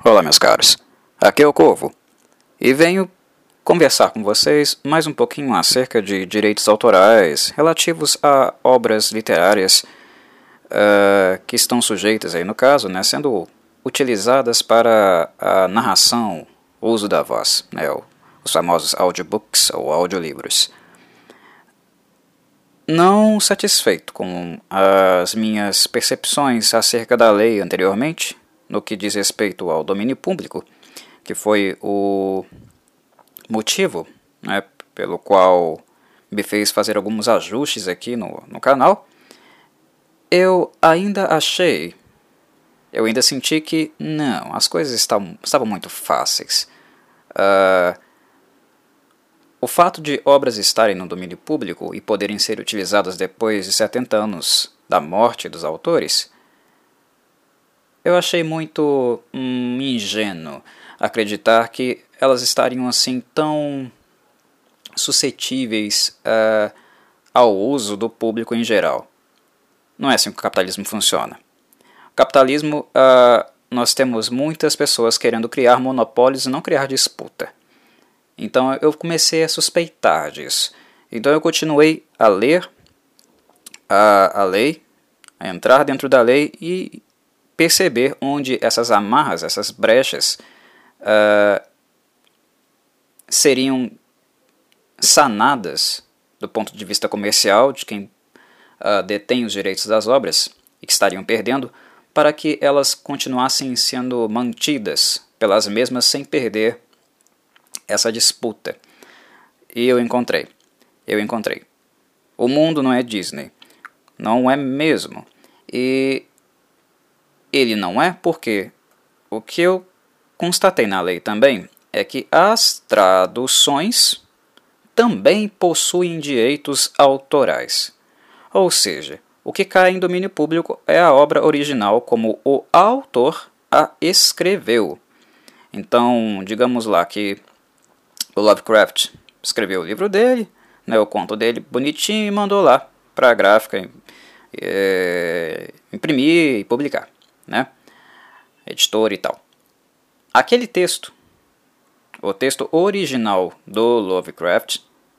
Olá, meus caros. Aqui é o Corvo e venho conversar com vocês mais um pouquinho acerca de direitos autorais relativos a obras literárias que estão sujeitas, aí no caso, né, sendo utilizadas para a narração, o uso da voz, né, os famosos audiobooks ou audiolivros. Não satisfeito com as minhas percepções acerca da lei anteriormente, no que diz respeito ao domínio público, que foi o motivo, né, pelo qual me fez fazer alguns ajustes aqui no canal, eu ainda senti que não, as coisas estavam muito fáceis. O fato de obras estarem no domínio público e poderem ser utilizadas depois de 70 anos da morte dos autores, eu achei muito ingênuo acreditar que elas estariam assim tão suscetíveis ao uso do público em geral. Não é assim que o capitalismo funciona. O capitalismo, nós temos muitas pessoas querendo criar monopólios e não criar disputa. Então eu comecei a suspeitar disso. Então eu continuei a ler a lei, a entrar dentro da lei e perceber onde essas amarras, essas brechas, seriam sanadas do ponto de vista comercial de quem detém os direitos das obras e que estariam perdendo, para que elas continuassem sendo mantidas pelas mesmas sem perder essa disputa. E eu encontrei. O mundo não é Disney. Não é mesmo. E ele não é porque o que eu constatei na lei também é que as traduções também possuem direitos autorais. Ou seja, o que cai em domínio público é a obra original como o autor a escreveu. Então, digamos lá que o Lovecraft escreveu o livro dele, né, o conto dele bonitinho e mandou lá para a gráfica imprimir e publicar, né? Editor e tal. Aquele texto, o texto original do Lovecraft,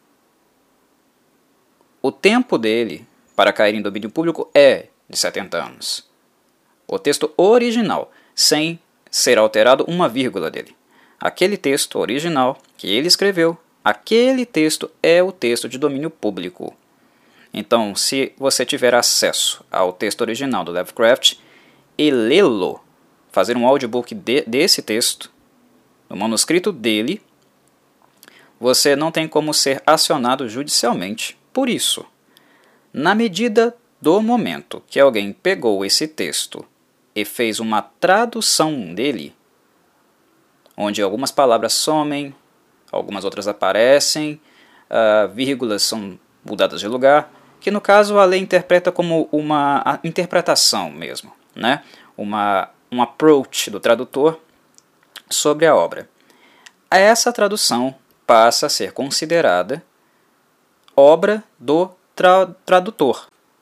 o tempo dele para cair em domínio público é de 70 anos. O texto original, sem ser alterado uma vírgula dele. Aquele texto original que ele escreveu, aquele texto é o texto de domínio público. Então, se você tiver acesso ao texto original do Lovecraft e lê-lo, fazer um audiobook desse texto, no manuscrito dele, você não tem como ser acionado judicialmente por isso. Na medida do momento que alguém pegou esse texto e fez uma tradução dele, onde algumas palavras somem, algumas outras aparecem, vírgulas são mudadas de lugar, que no caso a lei interpreta como uma interpretação mesmo, né? Um approach do tradutor sobre a obra. Essa tradução passa a ser considerada obra do tradutor.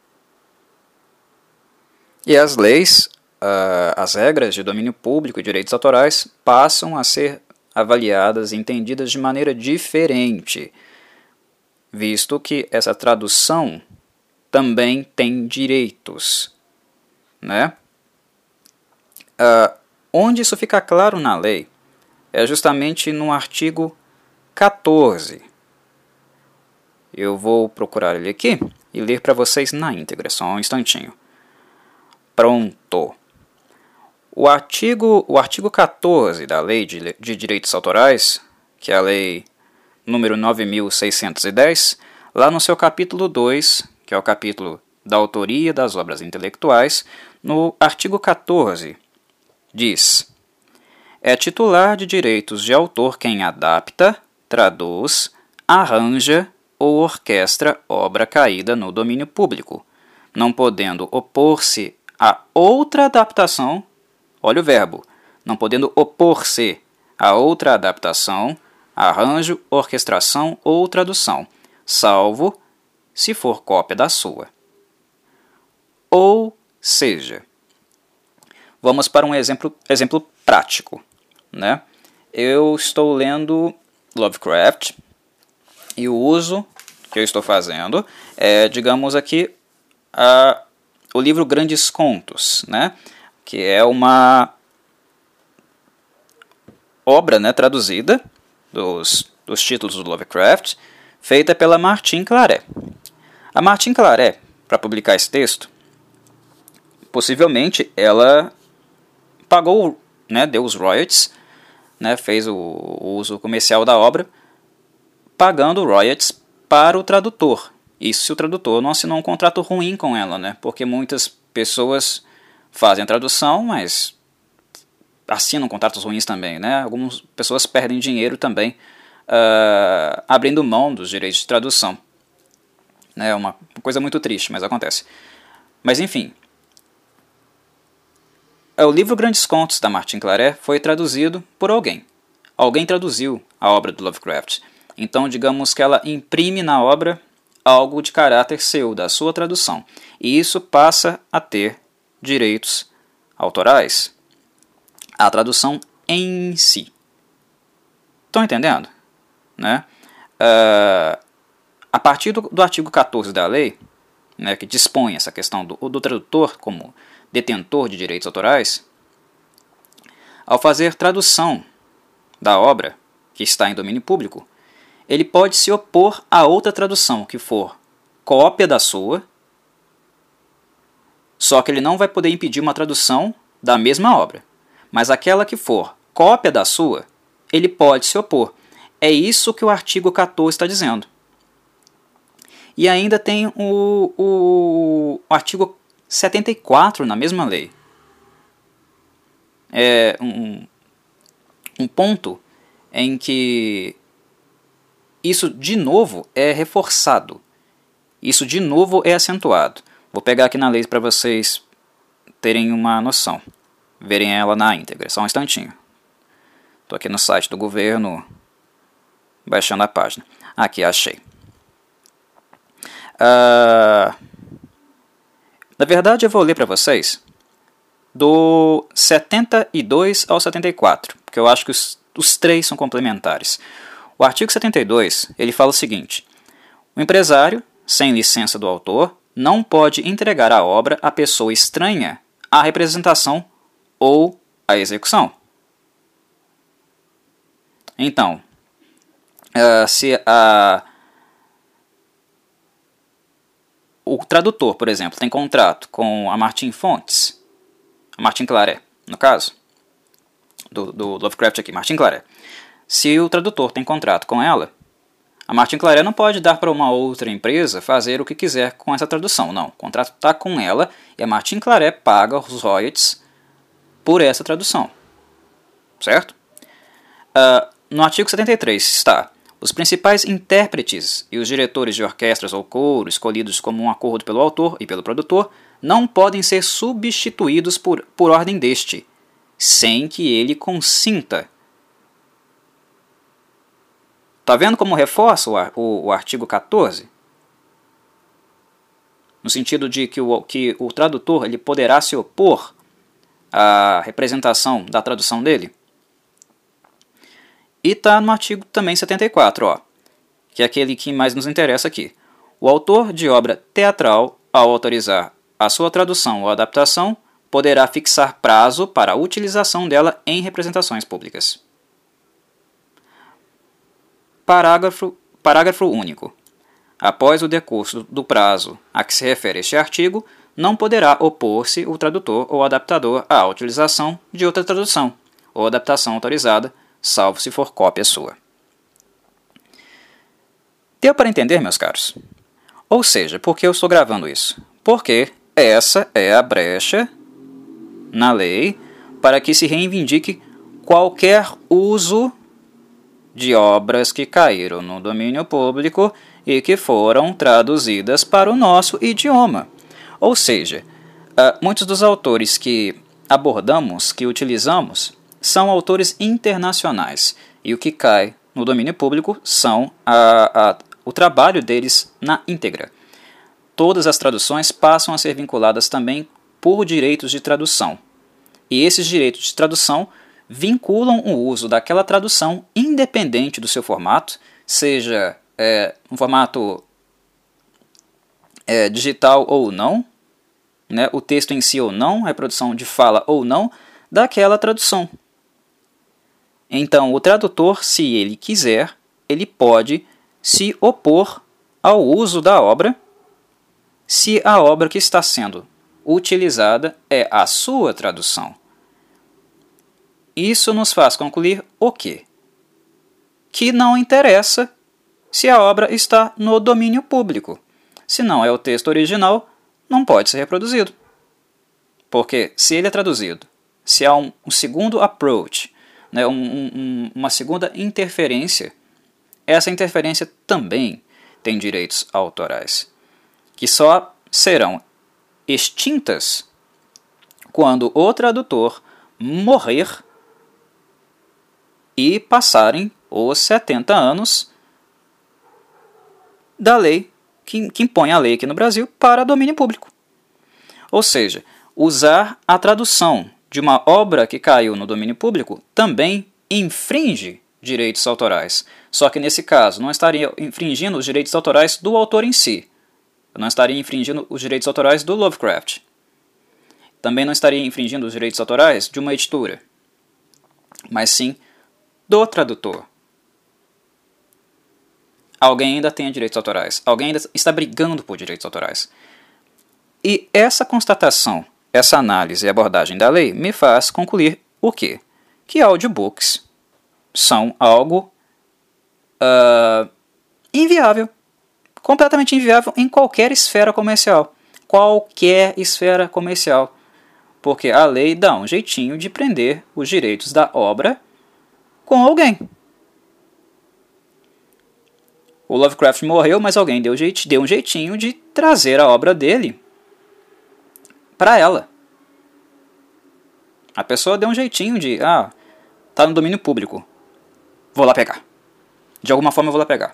E as leis, as regras de domínio público e direitos autorais passam a ser avaliadas e entendidas de maneira diferente, visto que essa tradução também tem direitos, né? Onde isso fica claro na lei é justamente no artigo 14. Eu vou procurar ele aqui e ler para vocês na íntegra, só um instantinho. Pronto. O artigo 14 da Lei de Direitos Autorais, que é a Lei número 9.610, lá no seu capítulo 2, que é o capítulo da autoria das obras intelectuais, no artigo 14, diz: é titular de direitos de autor quem adapta, traduz, arranja ou orquestra obra caída no domínio público, não podendo opor-se a outra adaptação. Olha o verbo, não podendo opor-se a outra adaptação, arranjo, orquestração ou tradução, salvo se for cópia da sua. Ou seja, vamos para um exemplo prático. né? Eu estou lendo Lovecraft e o uso que eu estou fazendo é, digamos aqui, o livro Grandes Contos, né? Que é uma obra, né, traduzida dos títulos do Lovecraft, feita pela Martin Claret. A Martin Claret, para publicar esse texto, possivelmente ela pagou, né, deu os royalties, né, fez o uso comercial da obra, pagando royalties para o tradutor. Isso se o tradutor não assinou um contrato ruim com ela, né, porque muitas pessoas fazem a tradução, mas assinam contratos ruins também, né? Algumas pessoas perdem dinheiro também abrindo mão dos direitos de tradução. É uma coisa muito triste, mas acontece. Mas enfim, o livro Grandes Contos da Martin Claret foi traduzido por alguém. Alguém traduziu a obra do Lovecraft. Então, digamos que ela imprime na obra algo de caráter seu, da sua tradução. E isso passa a ter direitos autorais. A tradução em si. Estão entendendo? Né? A partir do artigo 14 da lei, né, que dispõe essa questão do tradutor como detentor de direitos autorais, ao fazer tradução da obra que está em domínio público, ele pode se opor a outra tradução que for cópia da sua, só que ele não vai poder impedir uma tradução da mesma obra. Mas aquela que for cópia da sua, ele pode se opor. É isso que o artigo 14 está dizendo. E ainda tem o artigo 74 na mesma lei. É um ponto em que isso de novo é reforçado. Isso de novo é acentuado. Vou pegar aqui na lei para vocês terem uma noção. Verem ela na íntegra. Só um instantinho. Estou aqui no site do governo, baixando a página. Aqui, achei. Na verdade, eu vou ler para vocês do 72 ao 74, porque eu acho que os três são complementares. O artigo 72, ele fala o seguinte: o empresário, sem licença do autor, não pode entregar a obra a pessoa estranha à representação ou à execução. Então, se o tradutor, por exemplo, tem contrato com a Martin Fontes, a Martin Claret, no caso, do Lovecraft aqui, Martin Claret. Se o tradutor tem contrato com ela, a Martin Claret não pode dar para uma outra empresa fazer o que quiser com essa tradução. Não, o contrato está com ela e a Martin Claret paga os royalties por essa tradução. Certo? No artigo 73 está: os principais intérpretes e os diretores de orquestras ou coro, escolhidos como um acordo pelo autor e pelo produtor, não podem ser substituídos por ordem deste, sem que ele consinta. Está vendo como reforça o artigo 14? No sentido de que o tradutor ele poderá se opor à representação da tradução dele. E está no artigo também 74, que é aquele que mais nos interessa aqui. O autor de obra teatral, ao autorizar a sua tradução ou adaptação, poderá fixar prazo para a utilização dela em representações públicas. Parágrafo único. Após o decurso do prazo a que se refere este artigo, não poderá opor-se o tradutor ou adaptador à utilização de outra tradução ou adaptação autorizada, salvo se for cópia sua. Deu para entender, meus caros? Ou seja, por que eu estou gravando isso? Porque essa é a brecha na lei para que se reivindique qualquer uso de obras que caíram no domínio público e que foram traduzidas para o nosso idioma. Ou seja, muitos dos autores que abordamos, que utilizamos, são autores internacionais, e o que cai no domínio público são o trabalho deles na íntegra. Todas as traduções passam a ser vinculadas também por direitos de tradução. E esses direitos de tradução vinculam o uso daquela tradução independente do seu formato, seja um formato digital ou não, né, o texto em si ou não, a reprodução de fala ou não, daquela tradução. Então, o tradutor, se ele quiser, ele pode se opor ao uso da obra, se a obra que está sendo utilizada é a sua tradução. Isso nos faz concluir o quê? Que não interessa se a obra está no domínio público. Se não é o texto original, não pode ser reproduzido. Porque se ele é traduzido, se há um segundo approach, né, uma segunda interferência, essa interferência também tem direitos autorais, que só serão extintas quando o tradutor morrer e passarem os 70 anos da lei que impõe a lei aqui no Brasil para domínio público. Ou seja, usar a tradução de uma obra que caiu no domínio público também infringe direitos autorais. Só que nesse caso não estaria infringindo os direitos autorais do autor em si. Não estaria infringindo os direitos autorais do Lovecraft. Também não estaria infringindo os direitos autorais de uma editora, mas sim do tradutor. Alguém ainda tem direitos autorais. Alguém ainda está brigando por direitos autorais. E essa constatação, essa análise e abordagem da lei me faz concluir o quê? Que audiobooks são algo inviável. Completamente inviável em qualquer esfera comercial. Qualquer esfera comercial. Porque a lei dá um jeitinho de prender os direitos da obra com alguém. O Lovecraft morreu, mas alguém deu um jeitinho de trazer a obra dele para ela. A pessoa deu um jeitinho de, tá no domínio público, vou lá pegar. De alguma forma eu vou lá pegar.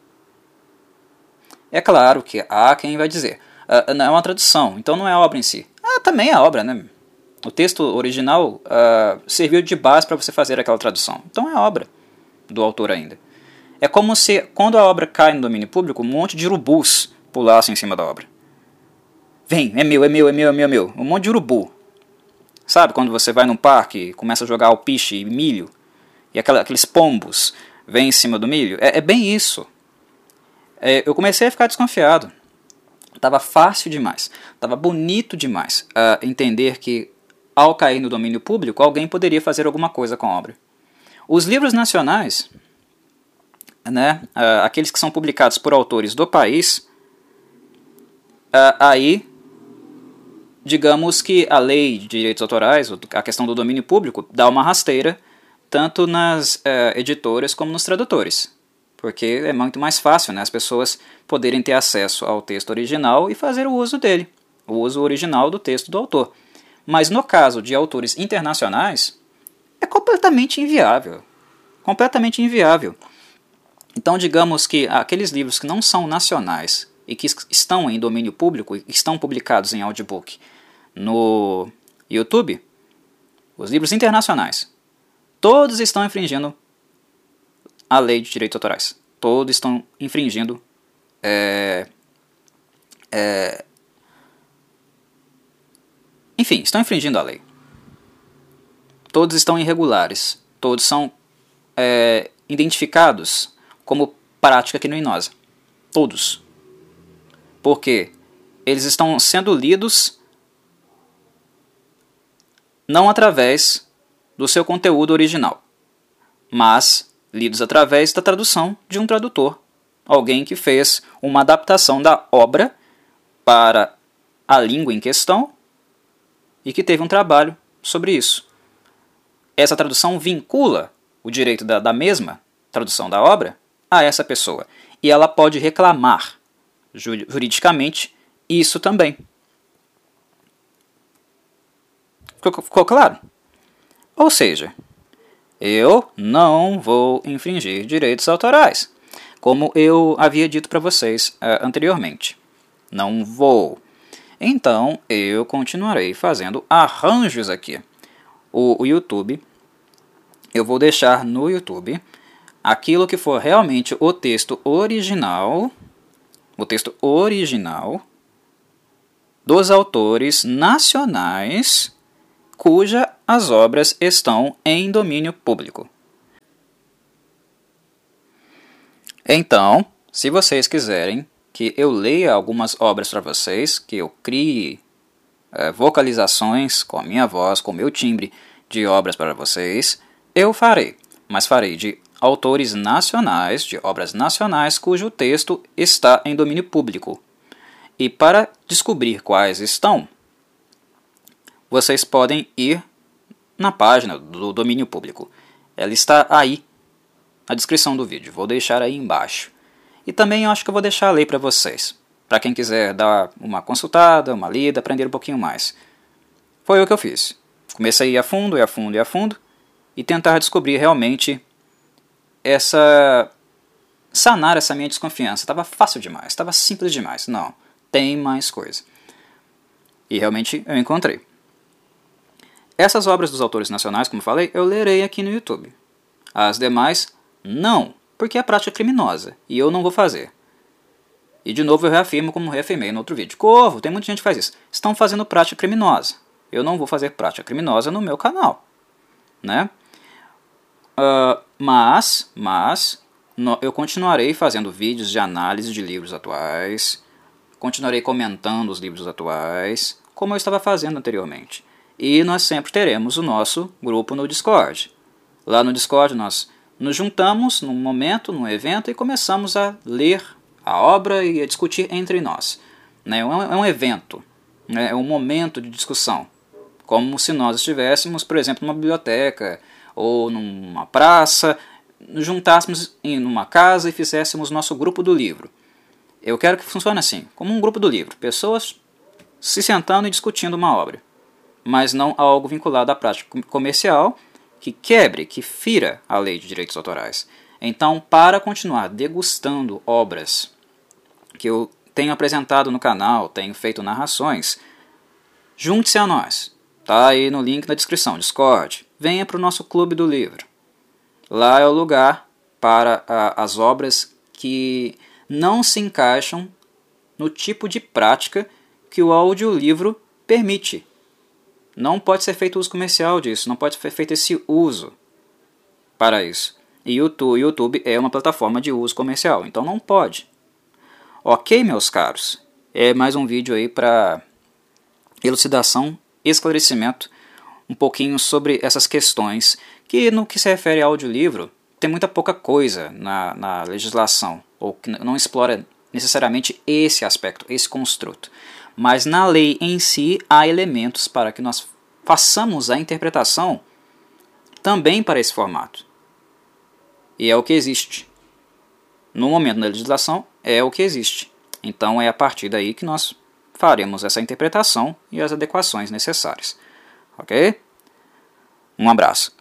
É claro que há quem vai dizer, não é uma tradução, então não é a obra em si. Também é a obra, né? O texto original serviu de base para você fazer aquela tradução. Então é a obra do autor ainda. É como se, quando a obra cai no domínio público, um monte de urubus pulassem em cima da obra. Vem, é meu. Um monte de urubu. Sabe quando você vai num parque e começa a jogar alpiche e milho, e aqueles pombos vêm em cima do milho? É bem isso. Eu comecei a ficar desconfiado. Estava fácil demais, estava bonito demais entender que, ao cair no domínio público, alguém poderia fazer alguma coisa com a obra. Os livros nacionais, né, aqueles que são publicados por autores do país, aí, digamos que a lei de direitos autorais, a questão do domínio público, dá uma rasteira tanto nas editoras como nos tradutores. Porque é muito mais fácil, né, as pessoas poderem ter acesso ao texto original e fazer o uso dele, o uso original do texto do autor. Mas no caso de autores internacionais, é completamente inviável. Completamente inviável. Então, digamos que aqueles livros que não são nacionais e que estão em domínio público e estão publicados em audiobook no YouTube, os livros internacionais, todos estão infringindo a lei de direitos autorais. Todos estão infringindo enfim, estão infringindo a lei. Todos estão irregulares. Todos são identificados como prática criminosa. Todos. Porque eles estão sendo lidos não através do seu conteúdo original, mas lidos através da tradução de um tradutor. Alguém que fez uma adaptação da obra para a língua em questão e que teve um trabalho sobre isso. Essa tradução vincula o direito da mesma tradução da obra a essa pessoa. E ela pode reclamar juridicamente isso também. Ficou claro? Ou seja, eu não vou infringir direitos autorais, como eu havia dito para vocês anteriormente. Não vou. Então, eu continuarei fazendo arranjos aqui. O YouTube eu vou deixar no YouTube aquilo que for realmente o texto original dos autores nacionais cuja as obras estão em domínio público. Então, se vocês quiserem que eu leia algumas obras para vocês, que eu crie vocalizações com a minha voz, com o meu timbre de obras para vocês, eu farei, mas farei de autores nacionais, de obras nacionais cujo texto está em domínio público. E para descobrir quais estão, vocês podem ir na página do domínio público. Ela está aí, na descrição do vídeo. Vou deixar aí embaixo. E também eu acho que eu vou deixar a lei para vocês, para quem quiser dar uma consultada, uma lida, aprender um pouquinho mais. Foi o que eu fiz. Comecei a ir a fundo, e tentar descobrir realmente sanar essa minha desconfiança. Estava fácil demais, estava simples demais. Não, tem mais coisa. E realmente eu encontrei. Essas obras dos autores nacionais, como falei, eu lerei aqui no YouTube. As demais, não, porque é prática criminosa, e eu não vou fazer. E de novo eu reafirmo como reafirmei no outro vídeo. Corvo, tem muita gente que faz isso. Estão fazendo prática criminosa. Eu não vou fazer prática criminosa no meu canal, né? Mas eu continuarei fazendo vídeos de análise de livros atuais, continuarei comentando os livros atuais, como eu estava fazendo anteriormente. E nós sempre teremos o nosso grupo no Discord. Lá no Discord nós nos juntamos num momento, num evento, e começamos a ler a obra e a discutir entre nós. É um evento, né? É um momento de discussão, como se nós estivéssemos, por exemplo, numa biblioteca ou numa praça, nos juntássemos em uma casa e fizéssemos nosso grupo do livro. Eu quero que funcione assim, como um grupo do livro, pessoas se sentando e discutindo uma obra, mas não algo vinculado à prática comercial que quebre, que fira a lei de direitos autorais. Então, para continuar degustando obras que eu tenho apresentado no canal, tenho feito narrações, junte-se a nós. Está aí no link na descrição, Discord. Venha para o nosso clube do livro. Lá é o lugar para as obras que não se encaixam no tipo de prática que o audiolivro permite. Não pode ser feito uso comercial disso, não pode ser feito esse uso para isso. E o YouTube é uma plataforma de uso comercial, então não pode. Ok, meus caros? É mais um vídeo aí para elucidação, esclarecimento, um pouquinho sobre essas questões, que no que se refere ao audiolivro, tem muita pouca coisa na legislação, ou que não explora necessariamente esse aspecto, esse construto. Mas na lei em si há elementos para que nós façamos a interpretação também para esse formato. E é o que existe. No momento da legislação, é o que existe. Então é a partir daí que nós faremos essa interpretação e as adequações necessárias. Ok? Um abraço.